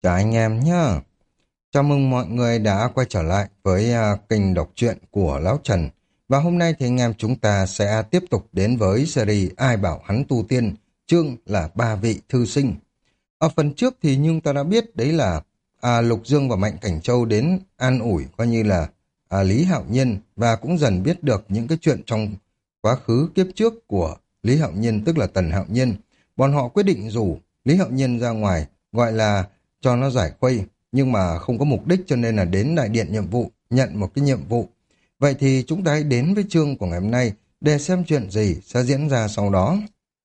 Chào anh em nhá. Chào mừng mọi người đã quay trở lại với kênh đọc truyện của Lão Trần. Và hôm nay thì anh em chúng ta sẽ tiếp tục đến với series Ai bảo hắn tu tiên, chương là Ba vị thư sinh. Ở phần trước thì nhưng ta đã biết đấy là Lục Dương và Mạnh Cảnh Châu đến an ủi coi như là Lý Hạo Nhiên, và cũng dần biết được những cái chuyện trong quá khứ kiếp trước của Lý Hạo Nhiên, tức là Tần Hạo Nhiên. Bọn họ quyết định rủ Lý Hạo Nhiên ra ngoài, gọi là cho nó giải khuây, nhưng mà không có mục đích cho nên là đến đại điện nhiệm vụ, nhận một cái nhiệm vụ. Vậy thì chúng ta hãy đến với chương của ngày hôm nay để xem chuyện gì sẽ diễn ra sau đó.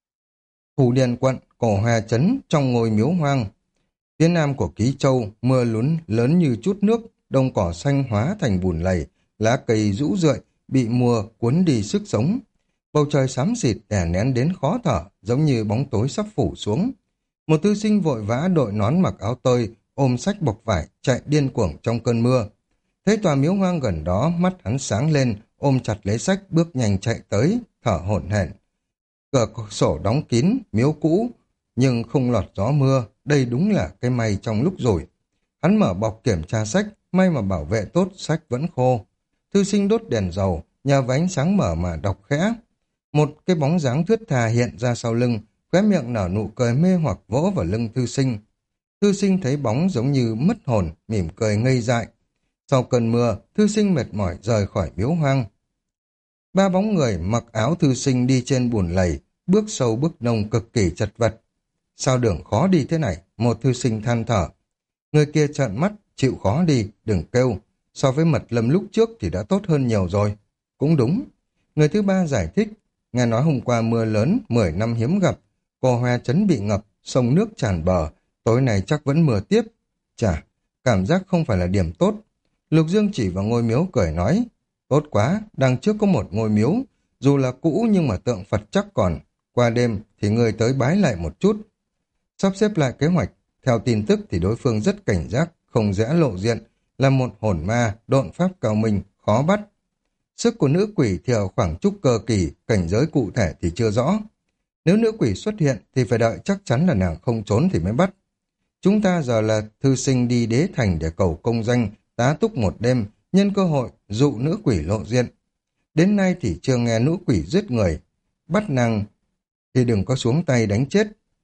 Phủ Điền quận, Cổ Hòa trấn, trong ngôi miếu hoang. Phía nam của Ký Châu, mưa lún lớn như chút nước, đồng cỏ xanh hóa thành bùn lầy, lá cây rũ rượi, bị mùa cuốn đi sức sống. Bầu trời xám xịt đè nén đến khó thở, giống như bóng tối sắp phủ xuống. Một thư sinh vội vã đội nón mặc áo tơi, ôm sách bọc vải, chạy điên cuồng trong cơn mưa. Thấy tòa miếu hoang gần đó, mắt hắn sáng lên, ôm chặt lấy sách, bước nhanh chạy tới, thở hổn hển. Cửa sổ đóng kín, miếu cũ, nhưng không lọt gió mưa, đây đúng là cái may trong lúc rủi. Hắn mở bọc kiểm tra sách, may mà bảo vệ tốt, sách vẫn khô. Thư sinh đốt đèn dầu, nhờ vào ánh sáng mở mà đọc khẽ. Một cái bóng dáng thướt tha hiện ra sau lưng, khóe miệng nở nụ cười mê hoặc vỗ vào lưng thư sinh. Thư sinh thấy bóng giống như mất hồn, mỉm cười ngây dại. Sau cơn mưa, thư sinh mệt mỏi rời khỏi miếu hoang. Ba bóng người mặc áo thư sinh đi trên bùn lầy, bước sâu bước nông cực kỳ chật vật. Sao đường khó đi thế này? Một thư sinh than thở. Người kia trợn mắt, chịu khó đi, đừng kêu. So với Mật Lâm lúc trước thì đã tốt hơn nhiều rồi. Cũng đúng. Người thứ ba giải thích. Nghe nói hôm qua mưa lớn, 10 năm hiếm gặp. Cổ Hòa trấn bị ngập, sông nước tràn bờ. Tối nay chắc vẫn mưa tiếp. Chà, cảm giác không phải là điểm tốt. Lục Dương chỉ vào ngôi miếu cười nói. Tốt quá, đằng trước có một ngôi miếu. Dù là cũ nhưng mà tượng Phật chắc còn. Qua đêm thì người tới bái lại một chút. Sắp xếp lại kế hoạch. Theo tin tức thì đối phương rất cảnh giác, không dễ lộ diện. Là một hồn ma, độn pháp cao minh, khó bắt. Sức của nữ quỷ thì ở khoảng trúc cơ kỳ, cảnh giới cụ thể thì chưa rõ. Nếu nữ quỷ xuất hiện thì phải đợi chắc chắn là nàng không trốn thì mới bắt. Chúng ta giờ là thư sinh đi đế thành để cầu công danh, tá túc một đêm, nhân cơ hội dụ nữ quỷ lộ diện. Đến nay thì chưa nghe nữ quỷ giết người, bắt nàng thì đừng có xuống tay đánh chết.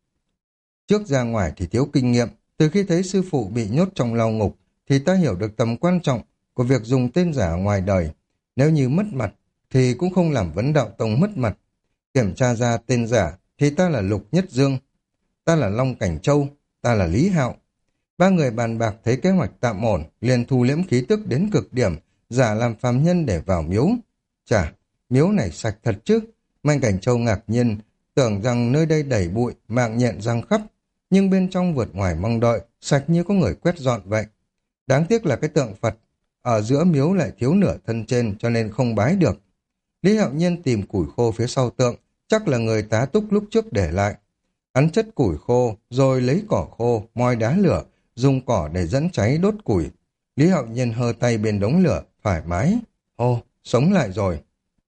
Trước ra ngoài thì thiếu kinh nghiệm, từ khi thấy sư phụ bị nhốt trong lao ngục thì ta hiểu được tầm quan trọng của việc dùng tên giả ngoài đời. Nếu như mất mặt thì cũng không làm vấn đạo tông mất mặt. Kiểm tra ra tên giả thì ta là Lục Nhất Dương, ta là Long Cảnh Châu, ta là Lý Hạo. Ba người bàn bạc thấy kế hoạch tạm ổn, liền thu liễm khí tức đến cực điểm, giả làm phàm nhân để vào miếu. Chà, miếu này sạch thật chứ. Mạnh Cảnh Châu ngạc nhiên, tưởng rằng nơi đây đầy bụi, mạng nhện răng khắp, nhưng bên trong vượt ngoài mong đợi, sạch như có người quét dọn vậy. Đáng tiếc là cái tượng Phật ở giữa miếu lại thiếu nửa thân trên cho nên không bái được. Lý Hạo Nhiên tìm củi khô phía sau tượng, chắc là người tá túc lúc trước để lại. Hắn chất củi khô, rồi lấy cỏ khô, moi đá lửa, dùng cỏ để dẫn cháy đốt củi. Lý Hạo Nhiên hơ tay bên đống lửa, thoải mái. Ô, sống lại rồi.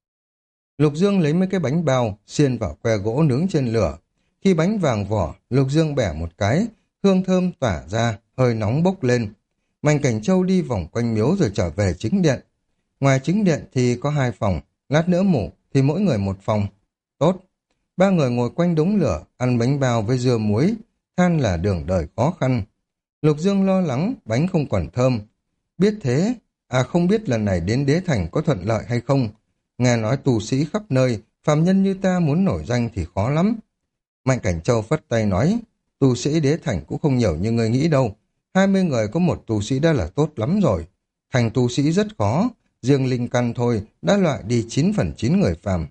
Lục Dương lấy mấy cái bánh bao, xiên vào que gỗ nướng trên lửa. Khi bánh vàng vỏ, Lục Dương bẻ một cái, hương thơm tỏa ra, hơi nóng bốc lên. Mạnh Cảnh Châu đi vòng quanh miếu rồi trở về chính điện. Ngoài chính điện thì có 2 phòng, lát nữa mủ thì mỗi người một phòng. Tốt. Ba người ngồi quanh đống lửa, ăn bánh bao với dưa muối, than là đường đời khó khăn. Lục Dương lo lắng, bánh không còn thơm. Biết thế, không biết lần này đến đế thành có thuận lợi hay không. Nghe nói tù sĩ khắp nơi, phàm nhân như ta muốn nổi danh thì khó lắm. Mạnh Cảnh Châu phất tay nói, tù sĩ đế thành cũng không nhiều như người nghĩ đâu. 20 người có một tù sĩ đã là tốt lắm rồi. Thành tù sĩ rất khó, riêng linh căn thôi đã loại đi 9/9 người phàm.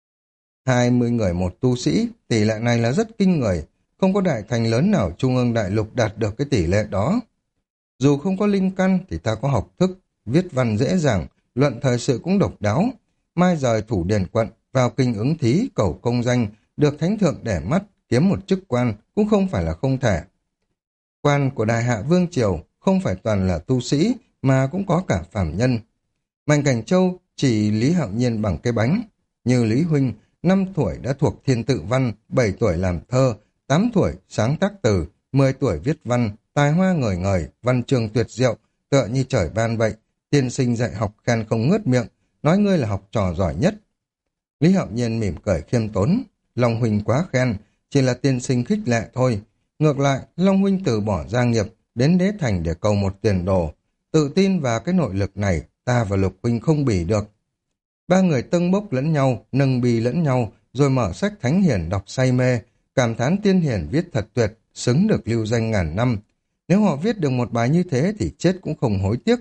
20 người một tu sĩ, tỷ lệ này là rất kinh người, không có đại thành lớn nào trung ương đại lục đạt được cái tỷ lệ đó. Dù không có linh căn thì ta có học thức, viết văn dễ dàng, luận thời sự cũng độc đáo. Mai rời Thủ Điền quận, vào kinh ứng thí, cầu công danh, được thánh thượng để mắt, kiếm một chức quan cũng không phải là không thể. Quan của Đại Hạ Vương Triều không phải toàn là tu sĩ, mà cũng có cả phàm nhân. Mạnh Cảnh Châu chỉ Lý Hạo Nhiên bằng cái bánh. Như Lý Huynh, 5 tuổi đã thuộc thiên tự văn, 7 tuổi làm thơ, 8 tuổi sáng tác từ, 10 tuổi viết văn, tài hoa ngời ngời, văn chương tuyệt diệu, tựa như trời ban vậy. Tiên sinh dạy học khen không ngớt miệng, nói ngươi là học trò giỏi nhất. Lý Hạo Nhiên mỉm cười khiêm tốn, Long huynh quá khen, chỉ là tiên sinh khích lệ thôi. Ngược lại, Long huynh từ bỏ gia nghiệp, đến đế thành để cầu một tiền đồ. Tự tin vào cái nội lực này, ta và Lục huynh không bì được. Ba người tâng bốc lẫn nhau, nâng bì lẫn nhau, rồi mở sách thánh hiển đọc say mê, cảm thán tiên hiển viết thật tuyệt, xứng được lưu danh ngàn năm. Nếu họ viết được một bài như thế thì chết cũng không hối tiếc.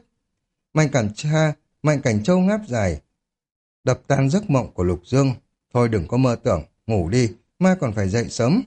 Mạnh Cảnh Châu ngáp dài, đập tan giấc mộng của Lục Dương. Thôi đừng có mơ tưởng, ngủ đi, mai còn phải dậy sớm.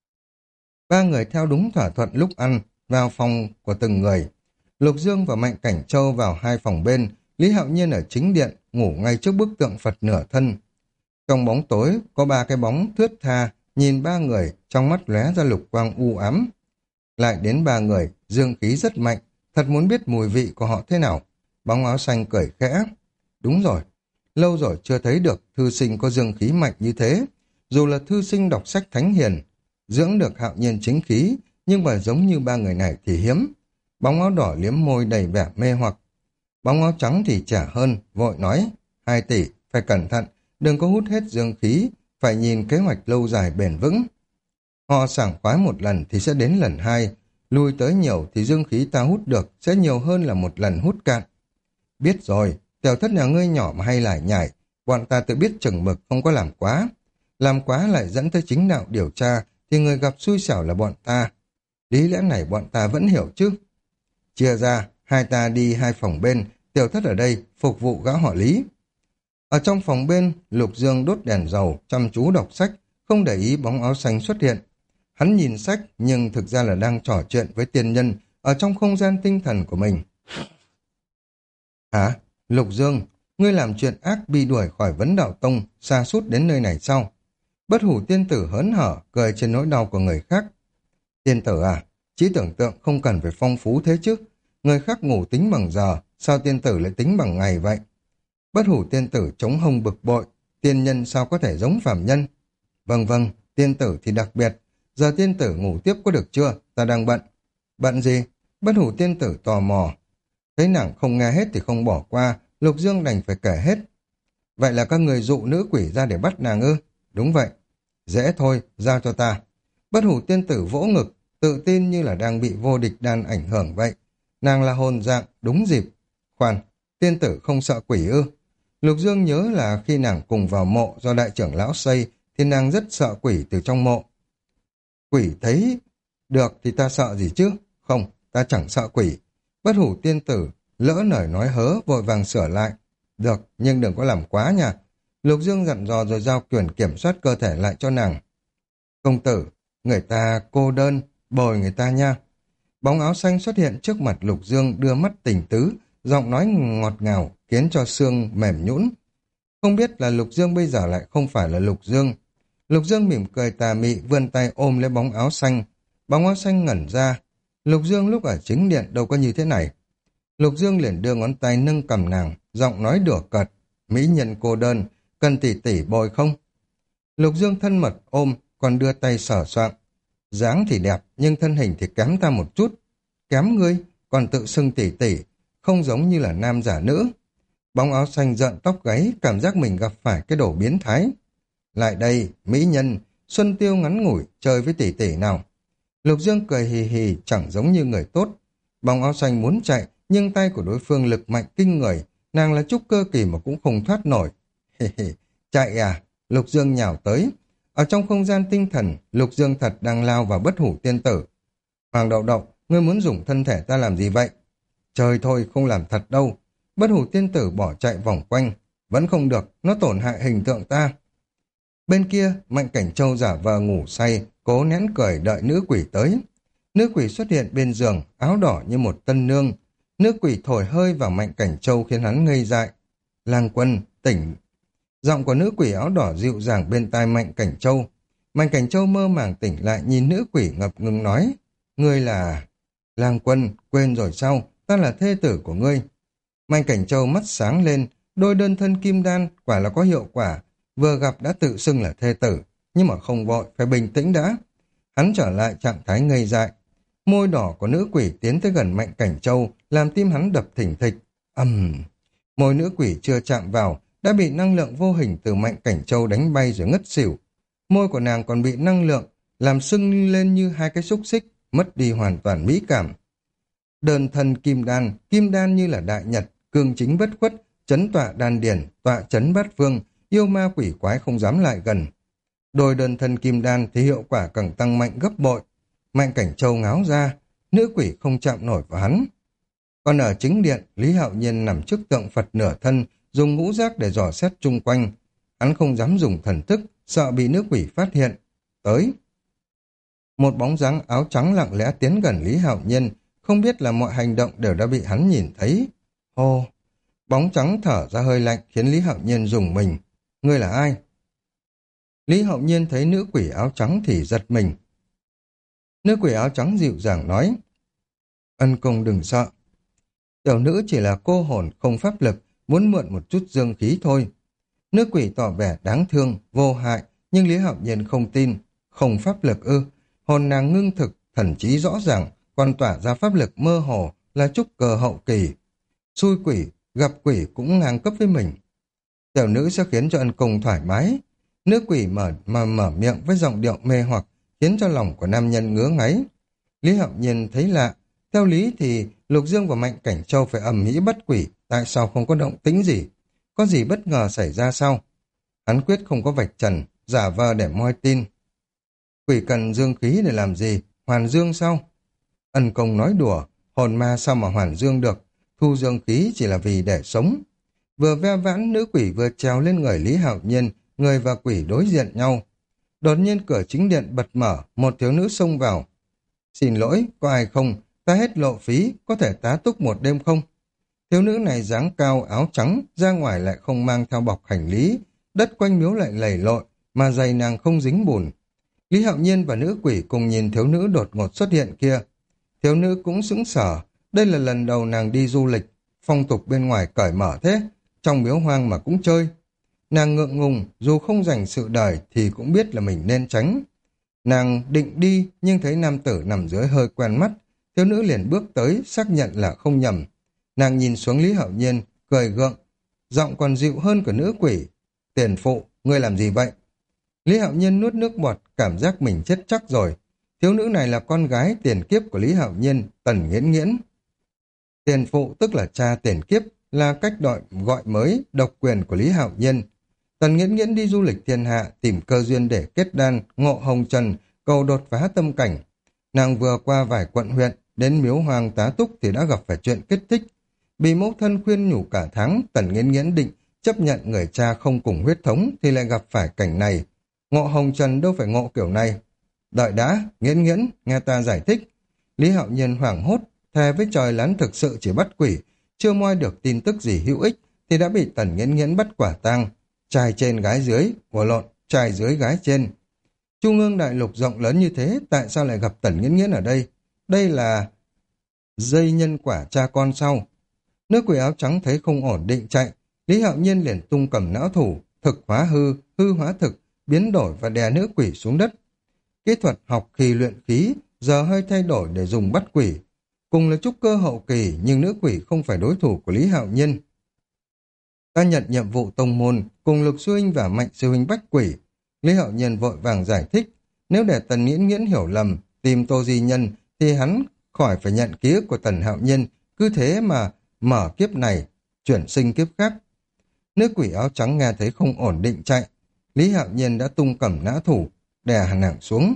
Ba người theo đúng thỏa thuận lúc ăn, vào phòng của từng người. Lục Dương và Mạnh Cảnh Châu vào hai phòng bên, Lý Hạo Nhiên ở chính điện, ngủ ngay trước bức tượng Phật nửa thân. Trong bóng tối, có ba cái bóng thướt tha, nhìn ba người, trong mắt lóe ra lục quang u ám. Lại đến ba người, dương khí rất mạnh, thật muốn biết mùi vị của họ thế nào. Bóng áo xanh cười khẽ. Đúng rồi, lâu rồi chưa thấy được thư sinh có dương khí mạnh như thế. Dù là thư sinh đọc sách thánh hiền, dưỡng được Hạo Nhiên chính khí, nhưng mà giống như ba người này thì hiếm. Bóng áo đỏ liếm môi đầy vẻ mê hoặc. Bóng áo trắng thì trả hơn, vội nói, 2 tỷ, phải cẩn thận, đừng có hút hết dương khí, phải nhìn kế hoạch lâu dài bền vững. Họ sảng khoái một lần thì sẽ đến lần hai, lui tới nhiều thì dương khí ta hút được sẽ nhiều hơn là một lần hút cạn. Biết rồi, tiểu thất nhà ngươi nhỏ mà hay lải nhải, bọn ta tự biết chừng mực không có làm quá. Làm quá lại dẫn tới chính đạo điều tra, thì người gặp xui xẻo là bọn ta. Lý lẽ này bọn ta vẫn hiểu chứ. Chia ra, hai ta đi hai phòng bên, tiểu thất ở đây, phục vụ gã họ Lý. Ở trong phòng bên, Lục Dương đốt đèn dầu, chăm chú đọc sách, không để ý bóng áo xanh xuất hiện. Hắn nhìn sách, nhưng thực ra là đang trò chuyện với tiên nhân, ở trong không gian tinh thần của mình. Hả? Lục Dương, ngươi làm chuyện ác bị đuổi khỏi Vấn Đạo Tông, sa sút đến nơi này sao? Bất Hủ tiên tử hớn hở, cười trên nỗi đau của người khác. Tiên tử à, trí tưởng tượng không cần phải phong phú thế chứ. Người khác ngủ tính bằng giờ, sao tiên tử lại tính bằng ngày vậy? Bất Hủ tiên tử chống hông bực bội, tiên nhân sao có thể giống phàm nhân? Vâng vâng, tiên tử thì đặc biệt. Giờ tiên tử ngủ tiếp có được chưa? Ta đang bận. Bận gì? Bất Hủ tiên tử tò mò. Thấy nàng không nghe hết thì không bỏ qua, Lục Dương đành phải kể hết. Vậy là các người dụ nữ quỷ ra để bắt nàng ư? Đúng vậy. Dễ thôi, giao cho ta. Bất Hủ tiên tử vỗ ngực, tự tin như là đang bị vô địch đan ảnh hưởng vậy. Nàng là hồn dạng, đúng dịp. Khoan, tiên tử không sợ quỷ ư? Lục Dương nhớ là khi nàng cùng vào mộ do đại trưởng lão xây, thì nàng rất sợ quỷ từ trong mộ. Quỷ thấy được thì ta sợ gì chứ? Không, ta chẳng sợ quỷ. Bất Hủ tiên tử lỡ lời nói hớ, vội vàng sửa lại. Được, nhưng đừng có làm quá nha. Lục Dương dặn dò rồi giao quyền kiểm soát cơ thể lại cho nàng. Công tử, người ta cô đơn, bồi người ta nha. Bóng áo xanh xuất hiện trước mặt Lục Dương, đưa mắt tỉnh tứ, giọng nói ngọt ngào khiến cho xương mềm nhũn. Không biết là Lục Dương bây giờ lại không phải là Lục Dương. Lục Dương mỉm cười tà mị, vươn tay ôm lấy bóng áo xanh. Bóng áo xanh ngẩn ra. Lục Dương lúc ở chính điện đâu có như thế này. Lục Dương liền đưa ngón tay nâng cầm nàng, giọng nói đùa cợt. Mỹ nhân cô đơn, cần tỷ tỷ bồi không? Lục Dương thân mật ôm, còn đưa tay sờ soạng. Dáng thì đẹp, nhưng thân hình thì kém ta một chút. Kém ngươi, còn tự xưng tỷ tỷ, không giống như là nam giả nữ. Bóng áo xanh giận tóc gáy, cảm giác mình gặp phải cái đồ biến thái. Lại đây, mỹ nhân, Xuân Tiêu ngắn ngủi, chơi với tỷ tỷ nào. Lục Dương cười hì hì, chẳng giống như người tốt. Bóng áo xanh muốn chạy, nhưng tay của đối phương lực mạnh kinh người, nàng là trúc cơ kỳ mà cũng không thoát nổi. Hì hì, chạy à? Lục Dương nhào tới. Ở trong không gian tinh thần, Lục Dương thật đang lao vào Bất Hủ tiên tử. Hoàng Đậu Đậu, ngươi muốn dùng thân thể ta làm gì vậy? Trời thôi, không làm thật đâu. Bất Hủ tiên tử bỏ chạy vòng quanh. Vẫn không được, nó tổn hại hình tượng ta. Bên kia, Mạnh Cảnh Châu giả vờ ngủ say, cố nén cười đợi nữ quỷ tới. Nữ quỷ xuất hiện bên giường, áo đỏ như một tân nương. Nữ quỷ thổi hơi vào Mạnh Cảnh Châu khiến hắn ngây dại. Lang Quân, tỉnh. Giọng của nữ quỷ áo đỏ dịu dàng bên tai Mạnh Cảnh Châu. Mạnh Cảnh Châu mơ màng tỉnh lại, nhìn nữ quỷ ngập ngừng nói. Ngươi là... Lang Quân, quên rồi sao? Ta là thê tử của ngươi. Mạnh Cảnh Châu mắt sáng lên, đôi đơn thân kim đan quả là có hiệu quả. Vừa gặp đã tự xưng là thê tử, nhưng mà không vội, phải bình tĩnh đã. Hắn trở lại trạng thái ngây dại. Môi đỏ của nữ quỷ tiến tới gần Mạnh Cảnh Châu, làm tim hắn đập thình thịch. Môi nữ quỷ chưa chạm vào, đã bị năng lượng vô hình từ Mạnh Cảnh Châu đánh bay rồi ngất xỉu. Môi của nàng còn bị năng lượng làm sưng lên như hai cái xúc xích, mất đi hoàn toàn mỹ cảm. Đơn thân kim đan như là đại nhật, cương chính bất khuất, chấn tọa đan điển, tọa chấn bát phương, yêu ma quỷ quái không dám lại gần. Đôi đơn thân kim đan thì hiệu quả càng tăng mạnh gấp bội. Mạnh Cảnh Châu ngáo ra, nữ quỷ không chạm nổi vào hắn. Còn ở chính điện, Lý Hạo Nhiên nằm trước tượng Phật nửa thân, dùng ngũ giác để dò xét chung quanh. Hắn không dám dùng thần thức, sợ bị nữ quỷ phát hiện. Tới. Một bóng dáng áo trắng lặng lẽ tiến gần Lý Hạo Nhiên, không biết là mọi hành động đều đã bị hắn nhìn thấy. Hô! Bóng trắng thở ra hơi lạnh khiến Lý Hạo Nhiên rùng mình. Ngươi là ai? Lý Hạo Nhiên thấy nữ quỷ áo trắng thì giật mình. Nữ quỷ áo trắng dịu dàng nói. Ân công đừng sợ. Tiểu nữ chỉ là cô hồn không pháp lực, muốn mượn một chút dương khí thôi. Nữ quỷ tỏ vẻ đáng thương, vô hại, nhưng Lý Hạo Nhiên không tin. Không pháp lực ư? Hồn nàng ngưng thực, thần trí rõ ràng, còn tỏa ra pháp lực mơ hồ là trúc cơ hậu kỳ. Xui quỷ, gặp quỷ cũng ngang cấp với mình. Tiểu nữ sẽ khiến cho ân công thoải mái. Nữ quỷ mở miệng với giọng điệu mê hoặc, khiến cho lòng của nam nhân ngứa ngáy. Lý Hạo Nhiên thấy lạ. Theo lý thì Lục Dương và Mạnh Cảnh Châu phải ầm ĩ bắt quỷ, tại sao không có động tĩnh gì? Có gì bất ngờ xảy ra sao? Hắn quyết không có vạch trần, giả vờ để moi tin. Quỷ cần dương khí để làm gì? Hoàn dương sao? Ân công nói đùa, hồn ma sao mà hoàn dương được? Thu dương khí chỉ là vì để sống. Vừa ve vãn, nữ quỷ vừa trèo lên người Lý Hạo Nhiên, người và quỷ đối diện nhau. Đột nhiên cửa chính điện bật mở, một thiếu nữ xông vào. Xin lỗi, có ai không? Ta hết lộ phí, có thể tá túc một đêm không? Thiếu nữ này dáng cao, áo trắng, ra ngoài lại không mang theo bọc hành lý. Đất quanh miếu lại lầy lội, mà giày nàng không dính bùn. Lý Hạo Nhiên và nữ quỷ cùng nhìn thiếu nữ đột ngột xuất hiện kia. Thiếu nữ cũng sững sờ, đây là lần đầu nàng đi du lịch, phong tục bên ngoài cởi mở thế, trong miếu hoang mà cũng chơi. Nàng ngượng ngùng, dù không dành sự đời thì cũng biết là mình nên tránh. Nàng định đi, nhưng thấy nam tử nằm dưới hơi quen mắt, thiếu nữ liền bước tới, xác nhận là không nhầm. Nàng nhìn xuống Lý Hạo Nhiên, cười gượng, giọng còn dịu hơn của nữ quỷ. Tiền phụ, ngươi làm gì vậy? Lý Hạo Nhiên nuốt nước bọt, cảm giác mình chết chắc rồi. Thiếu nữ này là con gái tiền kiếp của Lý Hạo Nhiên, Tần Nghiễn Nghiễn. Tiền phụ tức là cha tiền kiếp, là cách gọi mới, độc quyền của Lý Hạo Nhiên. Tần Nghiễn Nghiễn đi du lịch thiên hạ, tìm cơ duyên để kết đan, ngộ hồng trần, cầu đột phá tâm cảnh. Nàng vừa qua vài quận huyện, đến miếu hoang tá túc thì đã gặp phải chuyện kích thích. Bị mẫu thân khuyên nhủ cả tháng, Tần Nghiễn Nghiễn định chấp nhận người cha không cùng huyết thống thì lại gặp phải cảnh này. Ngộ hồng trần đâu phải ngộ kiểu này. Đợi đã, Nghiễn Nghiễn, nghe ta giải thích. Lý Hạo Nhiên hoảng hốt, thề với trời lán thực sự chỉ bắt quỷ, chưa moi được tin tức gì hữu ích thì đã bị Tần Nghiễn Nghiễn bắt quả tang. Trai trên gái dưới, trai dưới gái trên. Trung ương đại lục rộng lớn như thế, tại sao lại gặp Tần Nghiễn Nghiễn ở đây? Đây là dây nhân quả cha con sau. Nữ quỷ áo trắng thấy không ổn định chạy, Lý Hạo Nhiên liền tung cầm não thủ, thực hóa hư, hư hóa thực, biến đổi và đè nữ quỷ xuống đất. Kỹ thuật học khi luyện khí, giờ hơi thay đổi để dùng bắt quỷ. Cùng là trúc cơ hậu kỳ, nhưng nữ quỷ không phải đối thủ của Lý Hạo Nhiên. Ta nhận nhiệm vụ tông môn, cùng Lục Sư Huynh và Mạnh Sư Huynh bắt quỷ. Lý Hạo Nhiên vội vàng giải thích, nếu để Tần Nghiễn Nghiễn hiểu lầm, tìm Tô Di Nhân, thì hắn khỏi phải nhận ký ức của Tần Hạo Nhiên, cứ thế mà mở kiếp này, chuyển sinh kiếp khác. Nữ quỷ áo trắng nghe thấy không ổn định chạy, Lý Hạo Nhiên đã tung cầm nã thủ, đè nàng xuống.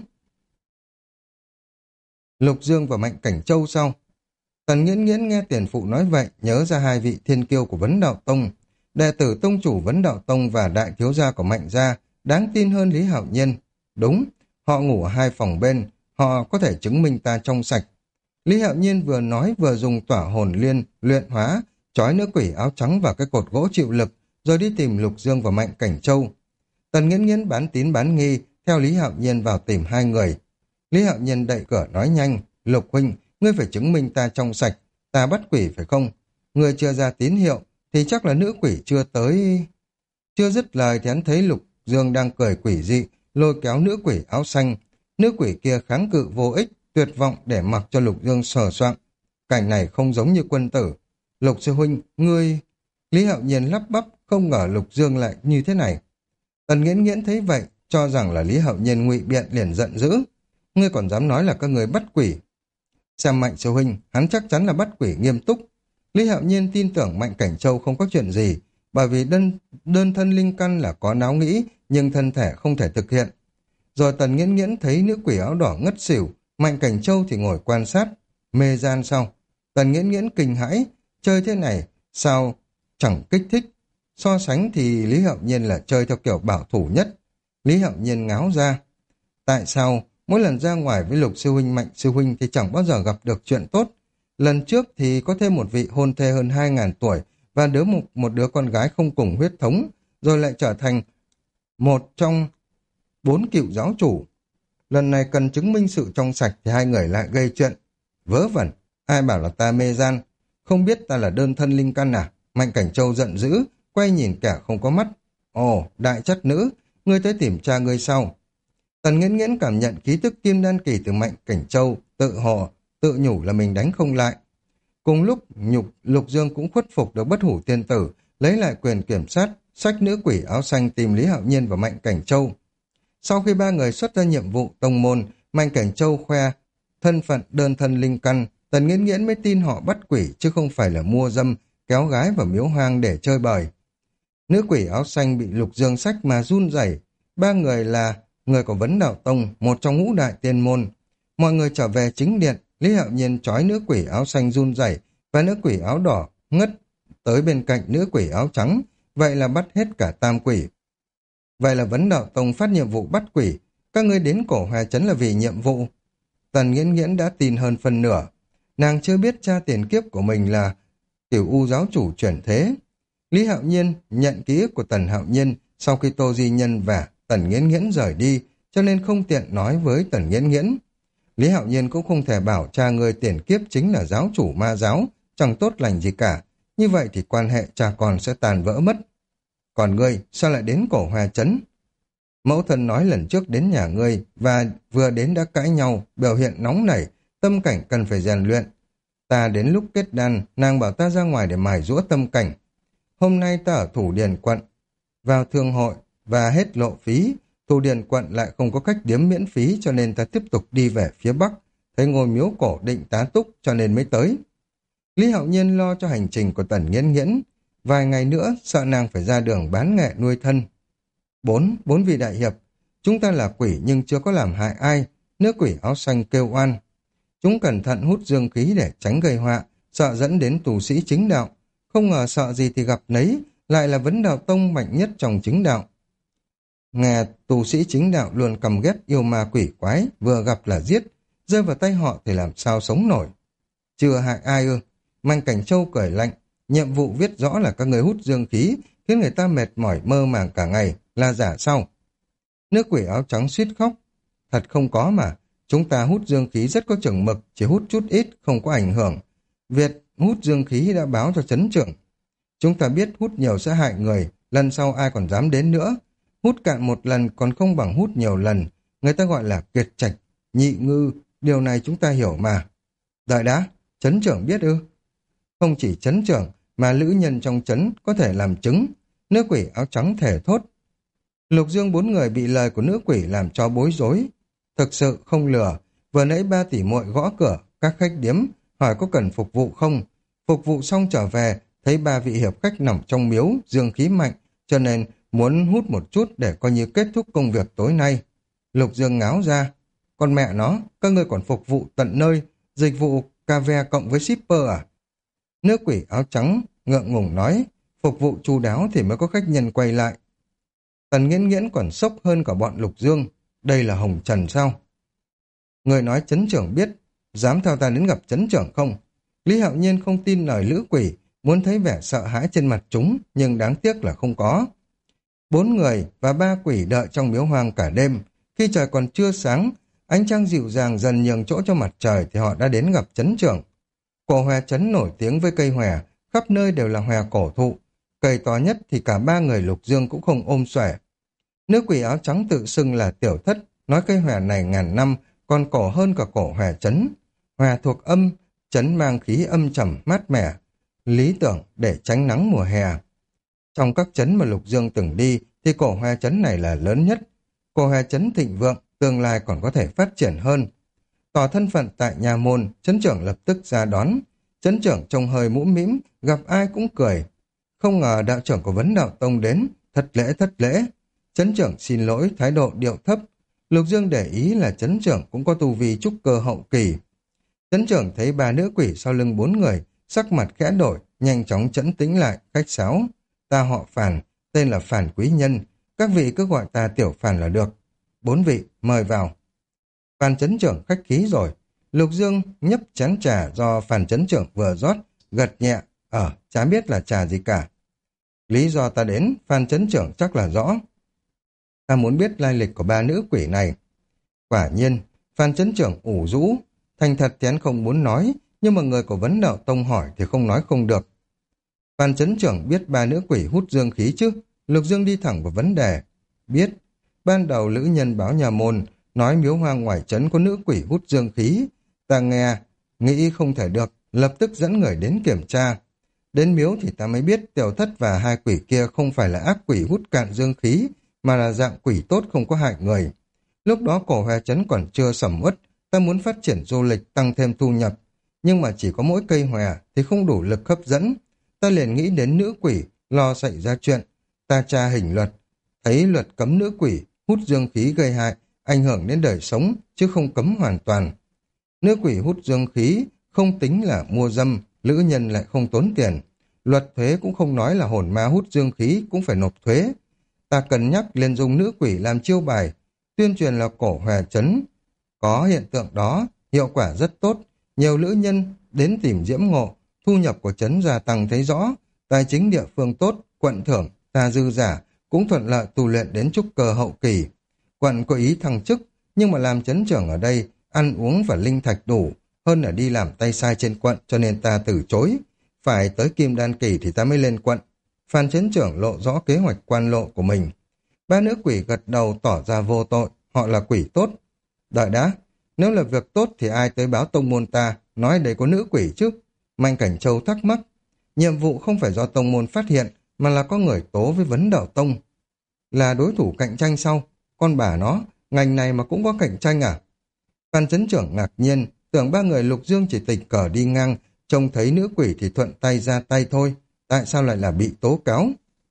Lục Dương và Mạnh Cảnh Châu sau. Tần Nghiễn Nghiễn nghe tiền phụ nói vậy, nhớ ra hai vị thiên kiêu của Vấn Đạo Tông, đệ tử tông chủ Vấn Đạo Tông và đại thiếu gia của Mạnh gia, đáng tin hơn Lý Hạo Nhiên. Đúng, họ ngủ ở hai phòng bên, họ có thể chứng minh ta trong sạch. Lý Hạo Nhiên vừa nói vừa dùng tỏa hồn liên, luyện hóa, trói nữ quỷ áo trắng vào cái cột gỗ chịu lực, rồi đi tìm Lục Dương và Mạnh Cảnh Châu. Tần Nghiễn Nghiễn bán tín bán nghi, theo Lý Hạo Nhiên vào tìm hai người. Lý Hạo Nhiên đậy cửa nói nhanh, Lục huynh, ngươi phải chứng minh ta trong sạch, ta bắt quỷ phải không? Ngươi chưa ra tín hiệu, thì chắc là nữ quỷ chưa tới. Chưa dứt lời thì hắn thấy Lục Dương đang cười quỷ dị, lôi kéo nữ quỷ áo xanh. Nữ quỷ kia kháng cự vô ích, tuyệt vọng để mặc cho Lục Dương sờ soạng. Cảnh này không giống như quân tử. Lục sư huynh, ngươi... Lý Hạo Nhiên lắp bắp, không ngờ Lục Dương lại như thế này. Tần Nghiễn Nghiễn thấy vậy, cho rằng là Lý Hạo Nhiên ngụy biện, liền giận dữ. Ngươi còn dám nói là các ngươi bắt quỷ? Xem Mạnh sư huynh, hắn chắc chắn là bắt quỷ nghiêm túc. Lý Hạo Nhiên tin tưởng Mạnh Cảnh Châu không có chuyện gì, bởi vì đơn thân linh căn là có náo nghĩ, nhưng thân thể không thể thực hiện. Rồi Tần Nghiễn Nghiễn thấy nữ quỷ áo đỏ ngất xỉu, Mạnh Cảnh Châu thì ngồi quan sát. Mê gian sao? Tần Nghiễn Nghiễn kinh hãi, chơi thế này, sao chẳng kích thích. So sánh thì Lý Hạo Nhiên là chơi theo kiểu bảo thủ nhất. Lý Hạo Nhiên ngáo ra. Tại sao mỗi lần ra ngoài với Lục sư huynh, Mạnh sư huynh thì chẳng bao giờ gặp được chuyện tốt? Lần trước thì có thêm một vị hôn thê hơn 2.000 tuổi và một đứa con gái không cùng huyết thống, rồi lại trở thành một trong 4 cựu giáo chủ. Lần này cần chứng minh sự trong sạch thì hai người lại gây chuyện. Vớ vẩn, ai bảo là ta mê gian? Không biết ta là đơn thân linh căn à? Mạnh Cảnh Châu giận dữ, quay nhìn kẻ không có mắt. Ồ, đại chất nữ, ngươi tới tìm cha ngươi sau. Tần Nghiễn Nghiễn cảm nhận ký tức kim đan kỳ từ Mạnh Cảnh Châu, tự nhủ là mình đánh không lại. Cùng lúc, Lục Dương cũng khuất phục được Bất Hủ Tiên Tử, lấy lại quyền kiểm soát, xách nữ quỷ áo xanh tìm Lý Hạo Nhiên và Mạnh Cảnh Châu. Sau khi ba người xuất ra nhiệm vụ tông môn, Mạnh Cảnh Châu khoe thân phận đơn thân linh căn, Tần Nghiễn Nghiễn mới tin họ bắt quỷ chứ không phải là mua dâm, kéo gái vào miếu hoang để chơi bời. Nữ quỷ áo xanh bị Lục Dương xách mà run rẩy. Ba người là người của Vấn Đạo Tông, một trong ngũ đại tiên môn. Mọi người trở về chính điện, Lý Hạo Nhiên trói nữ quỷ áo xanh run rẩy và nữ quỷ áo đỏ ngất tới bên cạnh nữ quỷ áo trắng, vậy là bắt hết cả tam quỷ. Vậy là Vấn Đạo Tông phát nhiệm vụ bắt quỷ, các ngươi đến Cổ Hòa Trấn là vì nhiệm vụ. Tần Nghiễn Nghiễn đã tin hơn phân nửa. Nàng chưa biết cha tiền kiếp của mình là Cửu U giáo chủ chuyển thế. Lý Hạo Nhiên nhận ký ức của Tần Hạo Nhiên sau khi Tô Di Nhân và Tần Nghiễn Nghiễn rời đi, cho nên không tiện nói với Tần Nghiễn Nghiễn. Lý Hạo Nhiên cũng không thể bảo cha người tiền kiếp chính là giáo chủ ma giáo, chẳng tốt lành gì cả. Như vậy thì quan hệ cha con sẽ tàn vỡ mất. Còn ngươi, sao lại đến Cổ Hòa Trấn? Mẫu thân nói lần trước đến nhà ngươi và vừa đến đã cãi nhau, biểu hiện nóng nảy, tâm cảnh cần phải rèn luyện. Ta đến lúc kết đan, nàng bảo ta ra ngoài để mài giũa tâm cảnh. Hôm nay ta ở Thủ Điền quận, vào thương hội và hết lộ phí. Thủ Điền quận lại không có cách điếm miễn phí, cho nên ta tiếp tục đi về phía Bắc. Thấy ngôi miếu cổ định tá túc cho nên mới tới. Lý Hạo Nhiên lo cho hành trình của Tần Nghiễn Nghiễn. Vài ngày nữa sợ nàng phải ra đường bán nghệ nuôi thân. Bốn vị đại hiệp, chúng ta là quỷ nhưng chưa có làm hại ai. Nữ quỷ áo xanh kêu oan. Chúng cẩn thận hút dương khí để tránh gây họa, sợ dẫn đến tù sĩ chính đạo. Không ngờ sợ gì thì gặp nấy, lại là Vấn Đạo Tông mạnh nhất trong chính đạo. Nghe tù sĩ chính đạo luôn căm ghét yêu ma quỷ quái, vừa gặp là giết, rơi vào tay họ thì làm sao sống nổi. Chưa hại ai ư? Mạnh Cảnh Châu cười lạnh, nhiệm vụ viết rõ là các người hút dương khí, khiến người ta mệt mỏi mơ màng cả ngày, là giả sao? Nữ quỷ áo trắng suýt khóc, thật không có mà, chúng ta hút dương khí rất có chừng mực, chỉ hút chút ít, không có ảnh hưởng. Việc hút dương khí đã báo cho trấn trưởng. Chúng ta biết hút nhiều sẽ hại người, lần sau ai còn dám đến nữa. Hút cạn một lần còn không bằng hút nhiều lần, người ta gọi là kiệt trạch, nhị ngư, điều này chúng ta hiểu mà. Đợi đã, trấn trưởng biết ư? Không chỉ trấn trưởng, mà lữ nhân trong trấn có thể làm chứng. Nữ quỷ áo trắng thể thốt. Lục Dương 4 người bị lời của nữ quỷ làm cho bối rối. Thực sự không lừa, vừa nãy 3 tỷ muội gõ cửa các khách điếm, hỏi có cần phục vụ không. Phục vụ xong trở về, thấy 3 vị hiệp khách nằm trong miếu, dương khí mạnh, cho nên muốn hút một chút để coi như kết thúc công việc tối nay. Lục Dương ngáo ra. Con mẹ nó, các ngươi còn phục vụ tận nơi, dịch vụ cà ve cộng với shipper à? Nữ quỷ áo trắng ngượng ngùng nói, phục vụ chu đáo thì mới có khách nhân quay lại. Tần Nghiễn Nghiễn còn sốc hơn cả bọn Lục Dương. Đây là Hồng Trần sao? Người nói trấn trưởng biết, dám theo ta đến gặp trấn trưởng không? Lý Hạo Nhiên không tin lời lữ quỷ, muốn thấy vẻ sợ hãi trên mặt chúng, nhưng đáng tiếc là không có. 4 người và 3 quỷ đợi trong miếu hoang cả đêm. Khi trời còn chưa sáng, ánh trăng dịu dàng dần nhường chỗ cho mặt trời thì họ đã đến gặp trấn trưởng. Cổ Hòe Trấn nổi tiếng với cây hòe, khắp nơi đều là hòe cổ thụ. Cây to nhất thì cả 3 người Lục Dương cũng không ôm xuể. Nữ quỷ áo trắng tự xưng là tiểu thất, nói cây hòe này ngàn năm, còn cổ hơn cả cổ Hòe Trấn. Hòe thuộc âm, Trấn mang khí âm trầm mát mẻ, lý tưởng để tránh nắng mùa hè. Trong các trấn mà Lục Dương từng đi thì cổ Hòe Trấn này là lớn nhất. Cổ Hòe Trấn thịnh vượng, tương lai còn có thể phát triển hơn. Tỏ thân phận tại nhà môn, trấn trưởng lập tức ra đón. Trấn trưởng trông hơi mũm mĩm, gặp ai cũng cười. Không ngờ đạo trưởng của Vấn Đạo Tông đến, thất lễ. Trấn trưởng xin lỗi, thái độ điệu thấp. Lục Dương để ý là trấn trưởng cũng có tu vi trúc cơ hậu kỳ. Trấn trưởng thấy ba nữ quỷ sau lưng 4 người, sắc mặt khẽ đổi, nhanh chóng trấn tĩnh lại, khách sáo. Ta họ Phàn, tên là Phàn Quý Nhân, các vị cứ gọi ta Tiểu Phàn là được. 4 vị, mời vào. Phàn trấn trưởng khách khí rồi. Lục Dương nhấp chén trà do Phàn trấn trưởng vừa rót, gật nhẹ, chả biết là trà gì cả. Lý do ta đến, Phàn trấn trưởng chắc là rõ. Ta muốn biết lai lịch của ba nữ quỷ này. Quả nhiên, Phàn trấn trưởng ủ rũ, thành thật thì hắn không muốn nói, nhưng mà người của Vấn Đạo Tông hỏi thì không nói không được. Phàn trấn trưởng biết ba nữ quỷ hút dương khí chứ? Lục Dương đi thẳng vào vấn đề. Biết. Ban đầu lữ nhân báo nhà môn, nói miếu hoang ngoài trấn có nữ quỷ hút dương khí. Ta nghe, nghĩ không thể được, lập tức dẫn người đến kiểm tra. Đến miếu thì ta mới biết Tiểu Thất và hai quỷ kia không phải là ác quỷ hút cạn dương khí, mà là dạng quỷ tốt không có hại người. Lúc đó cổ Hòe Trấn còn chưa sầm uất, ta muốn phát triển du lịch tăng thêm thu nhập, nhưng mà chỉ có mỗi cây hòe thì không đủ lực hấp dẫn. Ta liền nghĩ đến nữ quỷ, lo xảy ra chuyện. Ta tra hình luật, thấy luật cấm nữ quỷ hút dương khí gây hại, ảnh hưởng đến đời sống, chứ không cấm hoàn toàn. Nữ quỷ hút dương khí không tính là mua dâm, lữ nhân lại không tốn tiền. Luật thuế cũng không nói là hồn ma hút dương khí cũng phải nộp thuế. Ta cân nhắc liền dùng nữ quỷ làm chiêu bài, tuyên truyền là cổ Hòe Trấn có hiện tượng đó, hiệu quả rất tốt. Nhiều lữ nhân đến tìm diễm ngộ, thu nhập của trấn gia tăng thấy rõ, tài chính địa phương tốt, quận thưởng, ta dư giả, cũng thuận lợi tu luyện đến trúc cơ hậu kỳ. Quận có ý thăng chức, nhưng mà làm trấn trưởng ở đây, ăn uống và linh thạch đủ, hơn là đi làm tay sai trên quận, cho nên ta từ chối. Phải tới Kim Đan kỳ thì ta mới lên quận. Phan trấn trưởng lộ rõ kế hoạch quan lộ của mình. Ba nữ quỷ gật đầu tỏ ra vô tội, họ là quỷ tốt. Đợi đã, nếu là việc tốt thì ai tới báo tông môn ta, nói đây có nữ quỷ chứ? Mạnh Cảnh Châu thắc mắc. Nhiệm vụ không phải do tông môn phát hiện, mà là có người tố với Vấn Đạo Tông. Là đối thủ cạnh tranh sau, con bà nó, ngành này mà cũng có cạnh tranh à? Phan trấn trưởng ngạc nhiên, tưởng ba người Lục Dương chỉ tình cờ đi ngang, trông thấy nữ quỷ thì thuận tay ra tay thôi, tại sao lại là bị tố cáo?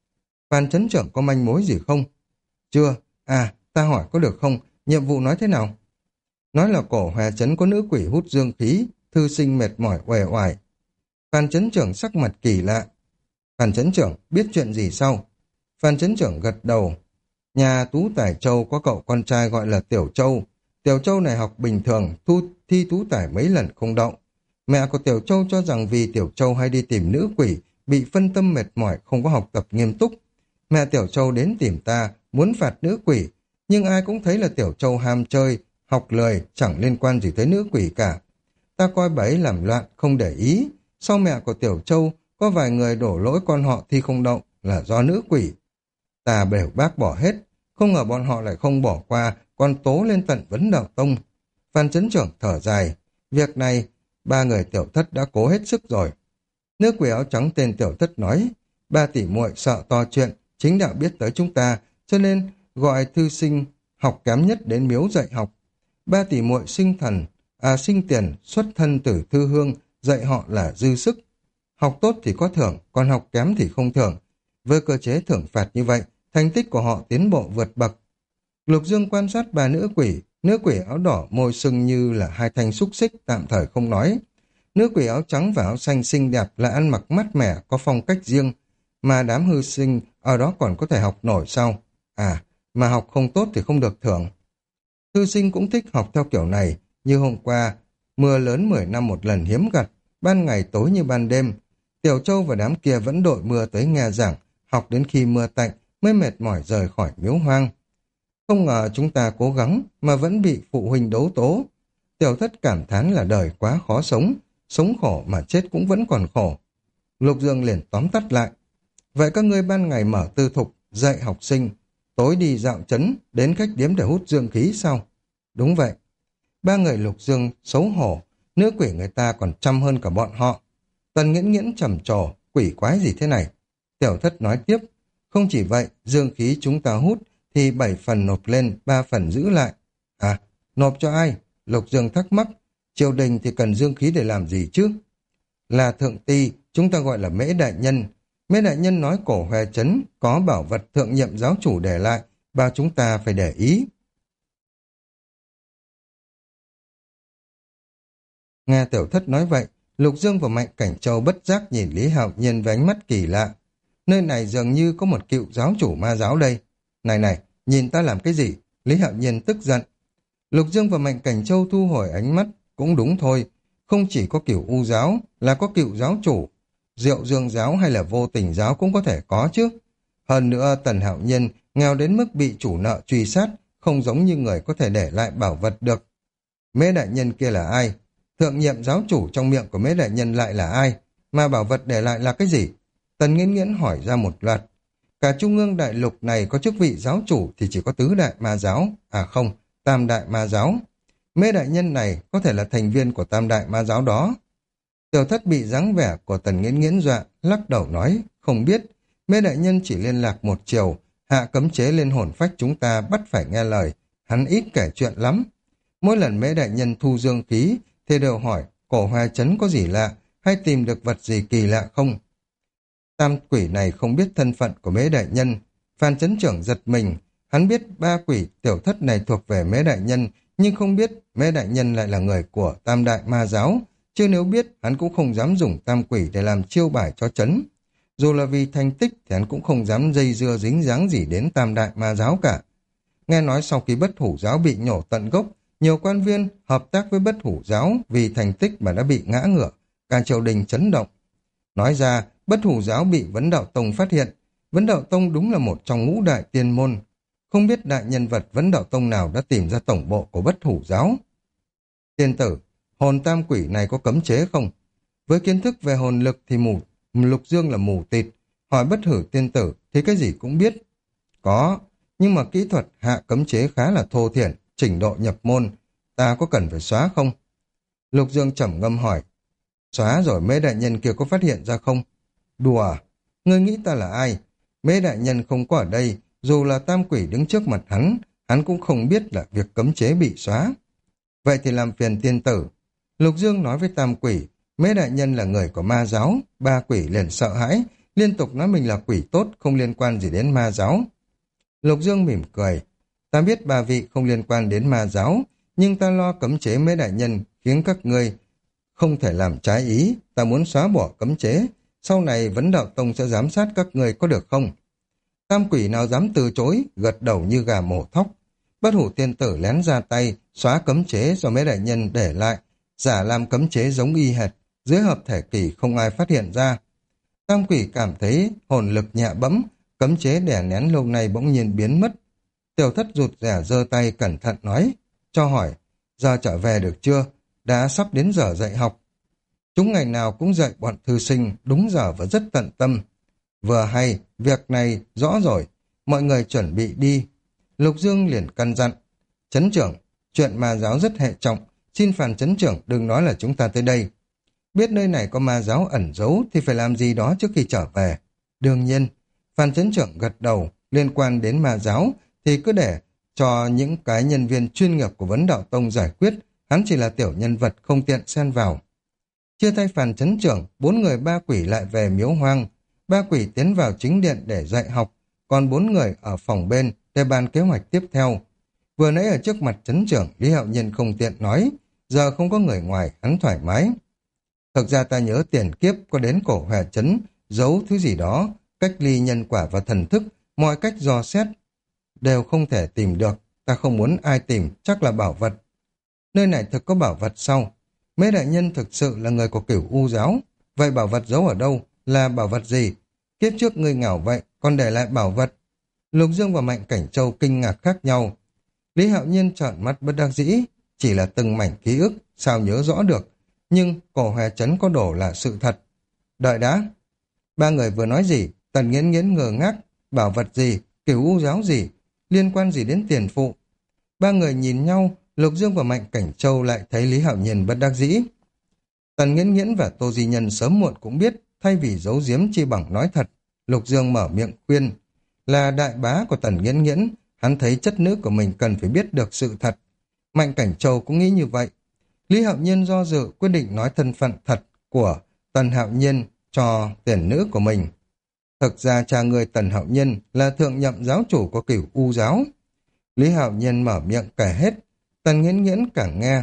Phan trấn trưởng có manh mối gì không? Chưa, ta hỏi có được không, nhiệm vụ nói thế nào? Nói là cổ Hòe Trấn có nữ quỷ hút dương khí, thư sinh mệt mỏi uể oải. Phan trấn trưởng sắc mặt kỳ lạ. Phan trấn trưởng biết chuyện gì sau? Phan trấn trưởng gật đầu. Nhà Tú Tài Châu có cậu con trai gọi là Tiểu Châu. Tiểu Châu này học bình thường, thi tú tài mấy lần không đậu. Mẹ của Tiểu Châu cho rằng vì Tiểu Châu hay đi tìm nữ quỷ, bị phân tâm mệt mỏi, không có học tập nghiêm túc. Mẹ Tiểu Châu đến tìm ta, muốn phạt nữ quỷ, nhưng ai cũng thấy là Tiểu Châu ham chơi, học lười, chẳng liên quan gì tới nữ quỷ cả. Ta coi bà ấy làm loạn, không để ý. Sau mẹ của Tiểu Châu, có vài người đổ lỗi con họ thi không đậu là do nữ quỷ. Ta bèo bác bỏ hết, không ngờ bọn họ lại không bỏ qua, còn tố lên tận Vấn Đạo Tông. Phan trấn trưởng thở dài, việc này, ba người Tiểu Thất đã cố hết sức rồi. Nữ quỷ áo trắng tên Tiểu Thất nói, ba tỷ muội sợ to chuyện, chính đạo biết tới chúng ta, cho nên gọi thư sinh học kém nhất đến miếu dạy học. Ba tỷ muội sinh tiền, xuất thân từ thư hương, dạy họ là dư sức. Học tốt thì có thưởng, còn học kém thì không thưởng. Với cơ chế thưởng phạt như vậy, thành tích của họ tiến bộ vượt bậc. Lục Dương quan sát ba nữ quỷ áo đỏ môi sưng như là hai thanh xúc xích, tạm thời không nói. Nữ quỷ áo trắng và áo xanh xinh đẹp là ăn mặc mát mẻ, có phong cách riêng, mà đám hư sinh ở đó còn có thể học nổi sao? Mà học không tốt thì không được thưởng. Thư sinh cũng thích học theo kiểu này, như hôm qua, mưa lớn 10 năm một lần hiếm gặp, ban ngày tối như ban đêm. Tiểu Châu và đám kia vẫn đội mưa tới nghe giảng, học đến khi mưa tạnh mới mệt mỏi rời khỏi miếu hoang. Không ngờ chúng ta cố gắng mà vẫn bị phụ huynh đấu tố. Tiểu Thất cảm thán là đời quá khó sống, sống khổ mà chết cũng vẫn còn khổ. Lục Dương liền tóm tắt lại. Vậy các ngươi ban ngày mở tư thục, dạy học sinh, tối đi dạo trấn, đến khách điếm để hút dương khí sao? Đúng vậy. Ba người Lục Dương xấu hổ, nữ quỷ người ta còn chăm hơn cả bọn họ. Tần Nghiễn Nghiễn trầm trồ, quỷ quái gì thế này? Tiểu Thất nói tiếp, không chỉ vậy, dương khí chúng ta hút thì 7 phần nộp lên, 3 phần giữ lại. À, nộp cho ai? Lục Dương thắc mắc, triều đình thì cần dương khí để làm gì chứ? Là thượng ti, chúng ta gọi là Mễ Đại Nhân. Mễ Đại Nhân nói cổ Hoè Trấn có bảo vật thượng nhiệm giáo chủ để lại, và chúng ta phải để ý. Nghe Tiểu Thất nói vậy, Lục Dương và Mạnh Cảnh Châu bất giác nhìn Lý Hạo Nhiên với ánh mắt kỳ lạ. Nơi này dường như có một cựu giáo chủ ma giáo đây. Này này, nhìn ta làm cái gì? Lý Hạo Nhiên tức giận. Lục Dương và Mạnh Cảnh Châu thu hồi ánh mắt, cũng đúng thôi. Không chỉ có cựu u giáo, là có cựu giáo chủ. Diệu Dương giáo hay là vô tình giáo cũng có thể có chứ. Hơn nữa Tần Hạo Nhiên nghèo đến mức bị chủ nợ truy sát, không giống như người có thể để lại bảo vật được. Mễ Đại Nhân kia là ai? Thượng nhiệm giáo chủ trong miệng của Mễ Đại Nhân lại là ai? Mà bảo vật để lại là cái gì? Tần Nghiễn Nghiễn hỏi ra một loạt. Cả trung ương đại lục này có chức vị giáo chủ thì chỉ có tứ đại ma giáo, à không, tam đại ma giáo. Mễ Đại Nhân này có thể là thành viên của tam đại ma giáo đó. Tiểu Thất bị dáng vẻ của Tần Nghiễn Nghiễn dọa, lắc đầu nói, không biết. Mễ Đại Nhân chỉ liên lạc một chiều, hạ cấm chế lên hồn phách chúng ta bắt phải nghe lời. Hắn ít kể chuyện lắm. Mỗi lần Mễ Đại Nhân thu dương khí thì đều hỏi cổ Hoè Trấn có gì lạ hay tìm được vật gì kỳ lạ không. Tam quỷ này không biết thân phận của Mễ Đại Nhân. Phan Trấn Trưởng giật mình, hắn biết ba quỷ Tiểu Thất này thuộc về Mễ Đại Nhân, nhưng không biết Mễ Đại Nhân lại là người của tam đại ma giáo, chứ nếu biết hắn cũng không dám dùng tam quỷ để làm chiêu bài cho trấn. Dù là vì thành tích thì hắn cũng không dám dây dưa dính dáng gì đến tam đại ma giáo cả. Nghe nói sau khi Bất Hủ giáo bị nhổ tận gốc, nhiều quan viên hợp tác với Bất Hủ giáo vì thành tích mà đã bị ngã ngựa, cả triều đình chấn động. Nói ra, Bất Hủ giáo bị Vấn Đạo Tông phát hiện. Vấn Đạo Tông đúng là một trong ngũ đại tiên môn. Không biết đại nhân vật Vấn Đạo Tông nào đã tìm ra tổng bộ của Bất Hủ giáo. Tiên tử, hồn tam quỷ này có cấm chế không? Với kiến thức về hồn lực thì Lục Dương là mù tịt. Hỏi Bất Hủ tiên tử thì cái gì cũng biết. Có, nhưng mà kỹ thuật hạ cấm chế khá là thô thiển, trình độ nhập môn. Ta có cần phải xóa không? Lục Dương trầm ngâm hỏi. Xóa rồi Mễ Đại Nhân kia có phát hiện ra không? Đùa à? Ngươi nghĩ ta là ai? Mễ Đại Nhân không có ở đây, dù là tam quỷ đứng trước mặt hắn cũng không biết là việc cấm chế bị xóa. Vậy thì làm phiền tiên tử. Lục Dương nói với tam quỷ, Mễ Đại Nhân là người của ma giáo, ba quỷ liền sợ hãi, liên tục nói mình là quỷ tốt, không liên quan gì đến ma giáo. Lục Dương mỉm cười, ta biết ba vị không liên quan đến ma giáo, nhưng ta lo cấm chế Mễ Đại Nhân khiến các ngươi không thể làm trái ý, ta muốn xóa bỏ cấm chế, sau này Vấn Đạo Tông sẽ giám sát các ngươi có được không? Tam quỷ nào dám từ chối, gật đầu như gà mổ thóc. Bất Hủ tiên tử lén ra tay, xóa cấm chế do Mễ Đại Nhân để lại, giả làm cấm chế giống y hệt, dưới hợp thể kỳ không ai phát hiện ra. Tam quỷ cảm thấy hồn lực nhẹ bẫm, cấm chế đè nén lâu nay bỗng nhiên biến mất. Tiểu Thất rụt rè giơ tay cẩn thận nói, cho hỏi, giờ trở về được chưa? Đã sắp đến giờ dạy học. Chúng ngày nào cũng dạy bọn thư sinh đúng giờ và rất tận tâm. Vừa hay, việc này rõ rồi, mọi người chuẩn bị đi. Lục Dương liền căn dặn, Trấn trưởng, chuyện ma giáo rất hệ trọng, xin Phan Trấn trưởng đừng nói là chúng ta tới đây. Biết nơi này có ma giáo ẩn giấu thì phải làm gì đó trước khi trở về. Đương nhiên, Phan Trấn trưởng gật đầu, liên quan đến ma giáo thì cứ để cho những cái nhân viên chuyên nghiệp của Vấn Đạo Tông giải quyết, hắn chỉ là tiểu nhân vật không tiện xen vào. Chia tay Phan Trấn trưởng, 4 người ba quỷ lại về miếu hoang. Ba quỷ tiến vào chính điện để dạy học, còn 4 người ở phòng bên để bàn kế hoạch tiếp theo. Vừa nãy ở trước mặt Trấn trưởng, Lý Hạo Nhiên không tiện nói, giờ không có người ngoài, hắn thoải mái. Thực ra ta nhớ tiền kiếp có đến cổ Hoè Trấn, giấu thứ gì đó, cách ly nhân quả và thần thức, mọi cách dò xét, đều không thể tìm được. Ta không muốn ai tìm, chắc là bảo vật. Nơi này thực có bảo vật sau. Mễ Đại Nhân thực sự là người của Cửu U giáo. Vậy bảo vật giấu ở đâu? Là bảo vật gì? Kiếp trước ngươi ngảo vậy, còn để lại bảo vật. Lục Dương và Mạnh Cảnh Châu kinh ngạc khác nhau. Lý Hạo Nhiên trợn mắt bất đắc dĩ, chỉ là từng mảnh ký ức, sao nhớ rõ được. Nhưng cổ Hoè Trấn có đổ là sự thật. Đợi đã. Ba người vừa nói gì? Tần Nghiễn Nghiễn ngờ ngác. Bảo vật gì? Cửu U giáo gì? Liên quan gì đến tiền phụ? Ba người nhìn nhau, Lục Dương và Mạnh Cảnh Châu lại thấy Lý Hạo Nhiên bất đắc dĩ. Tần Nghiễn Nghiễn và Tô Di Nhân sớm muộn cũng biết, thay vì giấu giếm chi bằng nói thật. Lục Dương mở miệng khuyên, là đại bá của Tần Nghiễn Nghiễn, hắn thấy chất nữ của mình cần phải biết được sự thật. Mạnh Cảnh Châu cũng nghĩ như vậy. Lý Hạo Nhiên do dự quyết định nói thân phận thật của Tần Hạo Nhiên cho tiền nữ của mình. Thực ra cha người Tần Hạo Nhiên là thượng nhậm giáo chủ của Cửu U giáo. Lý Hạo Nhiên mở miệng kể hết, Tần Nghiễn Nghiễn càng nghe,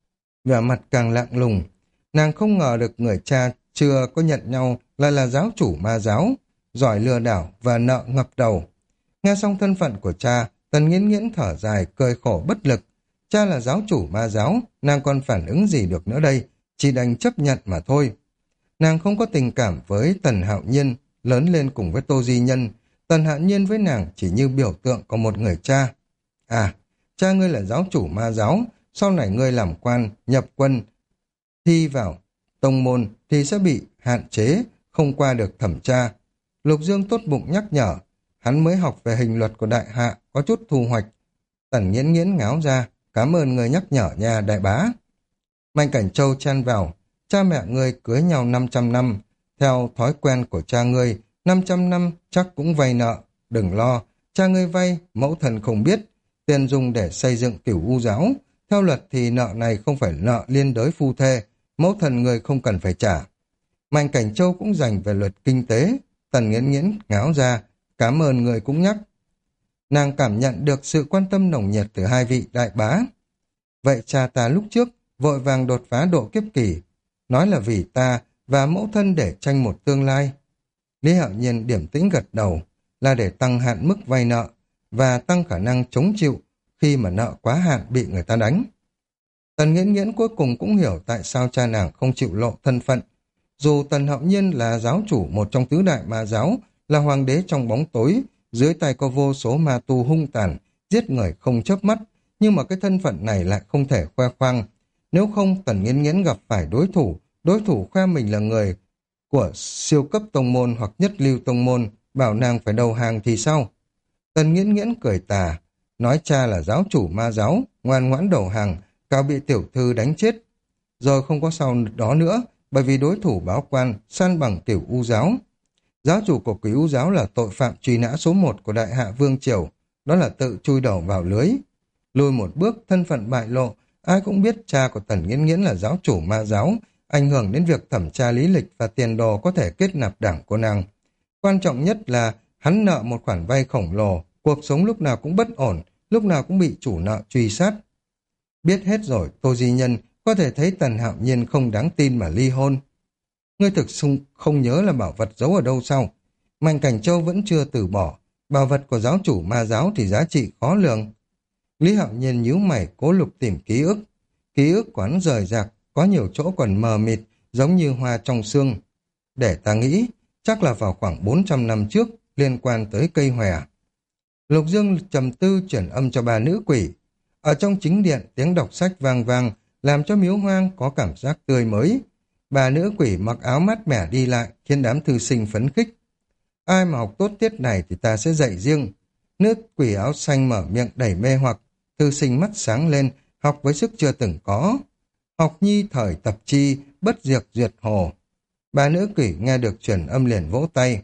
vẻ mặt càng lạnh lùng. Nàng không ngờ được người cha chưa có nhận nhau lại là giáo chủ ma giáo, giỏi lừa đảo và nợ ngập đầu. Nghe xong thân phận của cha, Tần Nghiễn Nghiễn thở dài, cười khổ bất lực. Cha là giáo chủ ma giáo, nàng còn phản ứng gì được nữa đây, chỉ đành chấp nhận mà thôi. Nàng không có tình cảm với Tần Hạo Nhiên, lớn lên cùng với Tô Di Nhân. Tần Hạo Nhiên với nàng chỉ như biểu tượng của một người cha. À, cha ngươi là giáo chủ ma giáo, sau này ngươi làm quan, nhập quân, thi vào tông môn thì sẽ bị hạn chế, không qua được thẩm tra. Lục Dương tốt bụng nhắc nhở, hắn mới học về hình luật của đại hạ, có chút thu hoạch. Tần Nghiễn Nghiễn ngáo ra, cảm ơn người nhắc nhở nha đại bá. Mạnh Cảnh Châu chen vào, cha mẹ ngươi cưới nhau 500 năm, theo thói quen của cha ngươi, 500 năm chắc cũng vay nợ, đừng lo, cha ngươi vay, mẫu thần không biết, tiền dùng để xây dựng Cửu U giáo, theo luật thì nợ này không phải nợ liên đới phu thê, mẫu thần người không cần phải trả. Mạnh Cảnh Châu cũng dành về luật kinh tế, Tần Nghiễn Nghiễn ngáo ra, cảm ơn người cũng nhắc. Nàng cảm nhận được sự quan tâm nồng nhiệt từ hai vị đại bá. Vậy cha ta lúc trước vội vàng đột phá độ kiếp kỳ, nói là vì ta và mẫu thân để tranh một tương lai. Lý Hạo Nhiên điểm tĩnh gật đầu, là để tăng hạn mức vay nợ và tăng khả năng chống chịu khi mà nợ quá hạn bị người ta đánh. Tần Nghiễn Nghiễn cuối cùng cũng hiểu tại sao cha nàng không chịu lộ thân phận. Dù Tần Hạo Nhiên là giáo chủ một trong tứ đại ma giáo, là hoàng đế trong bóng tối, dưới tay có vô số ma tu hung tàn, giết người không chớp mắt, nhưng mà cái thân phận này lại không thể khoe khoang. Nếu không, Tần Nghiễn Nghiễn gặp phải đối thủ khoe mình là người của siêu cấp tông môn hoặc nhất lưu tông môn, bảo nàng phải đầu hàng thì sao? Tần Nghiễn Nghiễn cười tà, nói cha là giáo chủ ma giáo, ngoan ngoãn đầu hàng, cao bị tiểu thư đánh chết. Rồi không có sau đó nữa, bởi vì đối thủ báo quan san bằng Cửu U giáo. Giáo chủ của Cửu U giáo là tội phạm truy nã số 1 của Đại Hạ Vương Triều, đó là tự chui đầu vào lưới. Lùi một bước, thân phận bại lộ, ai cũng biết cha của Tần Nghiễn Nghiễn là giáo chủ ma giáo, ảnh hưởng đến việc thẩm tra lý lịch và tiền đồ có thể kết nạp đảng của nàng. Quan trọng nhất là hắn nợ một khoản vay khổng lồ, cuộc sống lúc nào cũng bất ổn, lúc nào cũng bị chủ nợ truy sát. Biết hết rồi, Tô Di Nhân có thể thấy Tần Hạo Nhiên không đáng tin mà ly hôn. Ngươi thực sự không nhớ là bảo vật giấu ở đâu sao? Mạnh Cảnh Châu vẫn chưa từ bỏ, bảo vật của giáo chủ ma giáo thì giá trị khó lường. Lý Hạo Nhiên nhíu mày cố lục tìm ký ức quán rời rạc, có nhiều chỗ còn mờ mịt, giống như hoa trong xương. Để ta nghĩ, chắc là vào khoảng 400 năm trước, liên quan tới cây hòe. Lục Dương trầm tư chuyển âm cho bà nữ quỷ. Ở trong chính điện, tiếng đọc sách vang vang, làm cho miếu hoang có cảm giác tươi mới. Bà nữ quỷ mặc áo mát mẻ đi lại, khiến đám thư sinh phấn khích. Ai mà học tốt tiết này thì ta sẽ dạy riêng. Nữ quỷ áo xanh mở miệng đẩy mê hoặc, thư sinh mắt sáng lên, học với sức chưa từng có. Học nhi thời tập chi, bất diệt duyệt hồ. Bà nữ quỷ nghe được chuyển âm liền vỗ tay.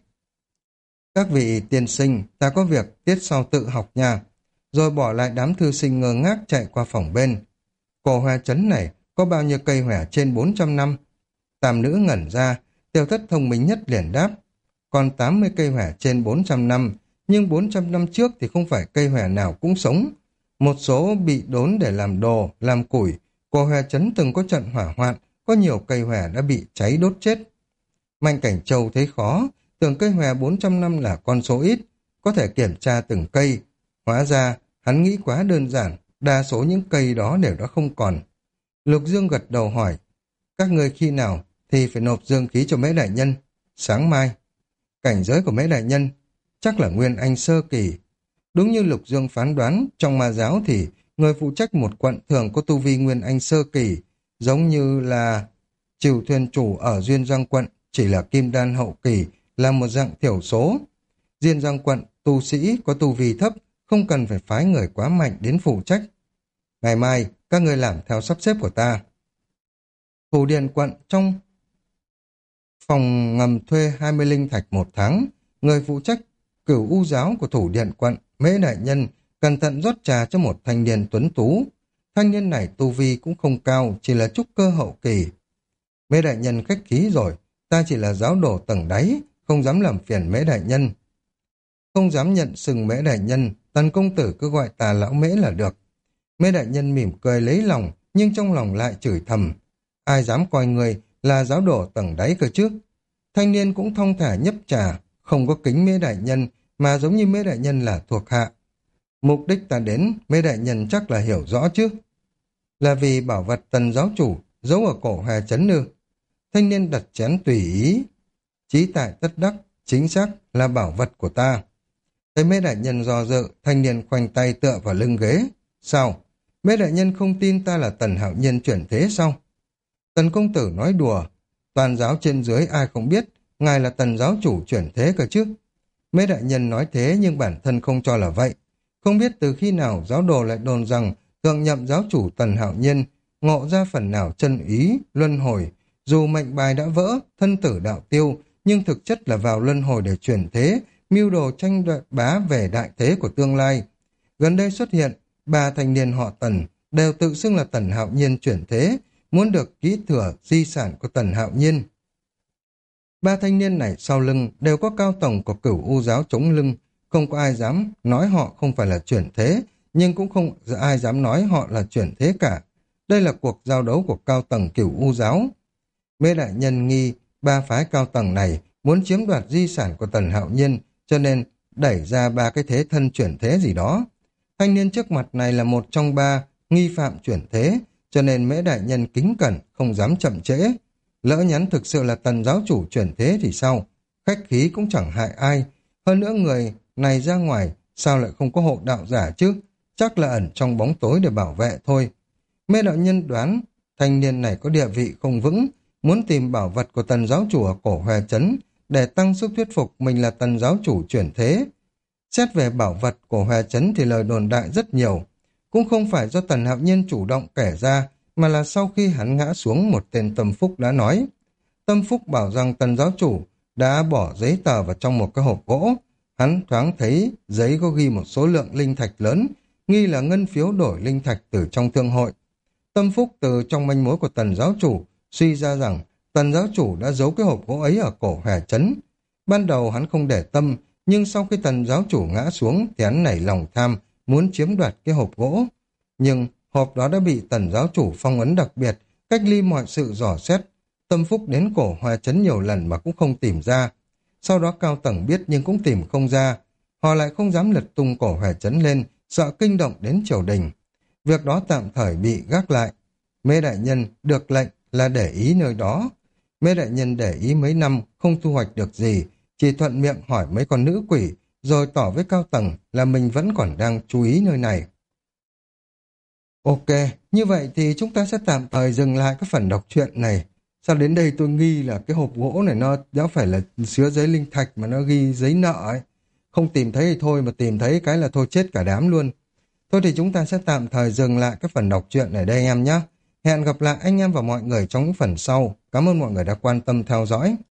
Các vị tiên sinh, ta có việc, tiết sau tự học nha. Rồi bỏ lại đám thư sinh ngơ ngác chạy qua phòng bên. Cổ hoa trấn này có bao nhiêu cây hòe trên 400 năm? Tam nữ ngẩn ra, Tiểu Thất thông minh nhất liền đáp. Còn 80 cây hòe trên 400 năm, nhưng 400 năm trước thì không phải cây hòe nào cũng sống. Một số bị đốn để làm đồ, làm củi. Cổ hòe trấn từng có trận hỏa hoạn, có nhiều cây hòe đã bị cháy đốt chết. Mạnh Cảnh Châu thấy khó, tưởng cây hòe 400 năm là con số ít, có thể kiểm tra từng cây. Hóa ra, hắn nghĩ quá đơn giản, đa số những cây đó đều đã không còn. Lục Dương gật đầu hỏi, các ngươi khi nào thì phải nộp dương khí cho Mễ đại nhân? Sáng mai. Cảnh giới của Mễ đại nhân chắc là Nguyên Anh sơ kỳ. Đúng như Lục Dương phán đoán, trong ma giáo thì người phụ trách một quận thường có tu vi Nguyên Anh sơ kỳ, giống như là Trìu Thuyền Chủ ở Duyên Giang quận chỉ là Kim Đan hậu kỳ, là một dạng thiểu số. Duyên Giang quận tu sĩ có tu vi thấp, không cần phải phái người quá mạnh đến phụ trách. Ngày mai, các ngươi làm theo sắp xếp của ta. Thủ Điện quận trong phòng ngầm thuê 20 linh thạch một tháng. Người phụ trách Cửu U giáo của Thủ Điện quận, Mễ đại nhân, cẩn thận rót trà cho một thanh niên tuấn tú. Thanh niên này tu vi cũng không cao, chỉ là trúc cơ hậu kỳ. Mễ đại nhân khách khí rồi, ta chỉ là giáo đồ tầng đáy, không dám làm phiền Mễ đại nhân. Không dám nhận xưng Mễ đại nhân, Tần công tử cứ gọi ta lão Mễ là được. Mễ đại nhân mỉm cười lấy lòng, nhưng trong lòng lại chửi thầm. Ai dám coi người là giáo đồ tầng đáy cơ chứ? Thanh niên cũng thong thả nhấp trà, không có kính Mễ đại nhân, mà giống như Mễ đại nhân là thuộc hạ. Mục đích ta đến, Mễ đại nhân chắc là hiểu rõ chứ. Là vì bảo vật Tần giáo chủ giấu ở cổ Hà Chấn Nư. Thanh niên đặt chén tùy ý. Chí tại tất đắc, chính xác là bảo vật của ta. Thấy Mễ đại nhân do dự, thanh niên khoanh tay tựa vào lưng ghế. Sao? Mễ đại nhân không tin ta là Tần hạo nhiên chuyển thế sao? Tần công tử nói đùa. Toàn giáo trên dưới ai không biết, ngài là Tần giáo chủ chuyển thế cơ chứ. Mễ đại nhân nói thế nhưng bản thân không cho là vậy. Không biết từ khi nào giáo đồ lại đồn rằng thượng nhậm giáo chủ Tần hạo nhiên ngộ ra phần nào chân ý, luân hồi. Dù mệnh bài đã vỡ, thân tử đạo tiêu, nhưng thực chất là vào luân hồi để chuyển thế, mưu đồ tranh đoạt bá về đại thế của tương lai. Gần đây xuất hiện, ba thanh niên họ Tần, đều tự xưng là Tần hạo nhiên chuyển thế, muốn được ký thừa di sản của Tần hạo nhiên. Ba thanh niên này sau lưng đều có cao tầng của Cửu U giáo chống lưng, không có ai dám nói họ không phải là chuyển thế, nhưng cũng không ai dám nói họ là chuyển thế cả. Đây là cuộc giao đấu của cao tầng Cửu U giáo. Mễ đại nhân nghi ba phái cao tầng này muốn chiếm đoạt di sản của Tần hạo nhiên, cho nên đẩy ra ba cái thế thân chuyển thế gì đó. Thanh niên trước mặt này là một trong ba nghi phạm chuyển thế, cho nên Mễ đại nhân kính cẩn, không dám chậm trễ. Lỡ nhắn thực sự là Tần giáo chủ chuyển thế thì sao? Khách khí cũng chẳng hại ai. Hơn nữa người này ra ngoài, sao lại không có hộ đạo giả chứ? Chắc là ẩn trong bóng tối để bảo vệ thôi. Mễ đạo nhân đoán, thanh niên này có địa vị không vững, muốn tìm bảo vật của Tần giáo chủ ở cổ Hòe Trấn để tăng sức thuyết phục mình là Tần giáo chủ chuyển thế. Xét về bảo vật của Hòe Trấn thì lời đồn đại rất nhiều. Cũng không phải do Tần hạo nhiên chủ động kể ra, mà là sau khi hắn ngã xuống một tên Tâm Phúc đã nói. Tâm Phúc bảo rằng Tần giáo chủ đã bỏ giấy tờ vào trong một cái hộp gỗ. Hắn thoáng thấy giấy có ghi một số lượng linh thạch lớn, nghi là ngân phiếu đổi linh thạch từ trong thương hội. Tâm Phúc từ trong manh mối của Tần giáo chủ suy ra rằng Tần giáo chủ đã giấu cái hộp gỗ ấy ở cổ Hòe Trấn. Ban đầu hắn không để tâm, nhưng sau khi Tần giáo chủ ngã xuống thì hắn nảy lòng tham, muốn chiếm đoạt cái hộp gỗ. Nhưng hộp đó đã bị Tần giáo chủ phong ấn đặc biệt, cách ly mọi sự dò xét. Tâm Phúc đến cổ Hòe Trấn nhiều lần mà cũng không tìm ra. Sau đó cao tầng biết nhưng cũng tìm không ra. Họ lại không dám lật tung cổ Hòe Trấn lên, sợ kinh động đến triều đình. Việc đó tạm thời bị gác lại. Mễ đại nhân được lệnh là để ý nơi đó. Mễ đại nhân để ý mấy năm không thu hoạch được gì, chỉ thuận miệng hỏi mấy con nữ quỷ, rồi tỏ với cao tầng là mình vẫn còn đang chú ý nơi này. Ok, như vậy thì chúng ta sẽ tạm thời dừng lại cái phần đọc truyện này. Sao đến đây tôi nghi là cái hộp gỗ này nó đã phải là chứa giấy linh thạch mà nó ghi giấy nợ ấy. Không tìm thấy thì thôi, mà tìm thấy cái là thôi chết cả đám luôn. Thôi thì chúng ta sẽ tạm thời dừng lại cái phần đọc truyện ở đây em nhé. Hẹn gặp lại anh em và mọi người trong những phần sau. Cảm ơn mọi người đã quan tâm theo dõi.